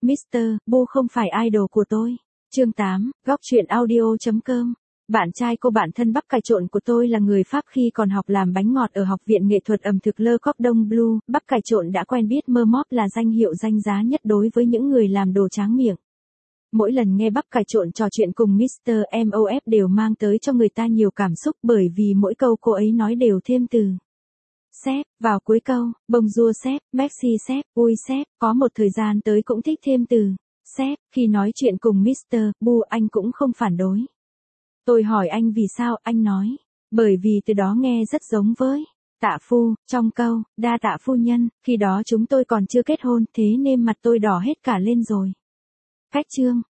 Mr. Boo không phải idol của tôi. Chương 8, góc truyện audio.com. Bạn trai cô bạn thân bắp cải trộn của tôi là người Pháp khi còn học làm bánh ngọt ở Học viện Nghệ thuật ẩm thực Le Cordon Bleu. Bắp cải trộn đã quen biết Mermop là danh hiệu danh giá nhất đối với những người làm đồ tráng miệng. Mỗi lần nghe bắp cải trộn trò chuyện cùng Mr. Mof đều mang tới cho người ta nhiều cảm xúc bởi vì mỗi câu cô ấy nói đều thêm từ sếp vào cuối câu. Bonjour sếp, merci sếp, ui sếp. Có một thời gian tới cũng thích thêm từ sếp. Khi nói chuyện cùng Mr. Boo anh cũng không phản đối. Tôi hỏi anh vì sao, anh nói, bởi vì từ đó nghe rất giống với tạ phu, trong câu, đa tạ phu nhân, khi đó chúng tôi còn chưa kết hôn, thế nên mặt tôi đỏ hết cả lên rồi. Cách chương,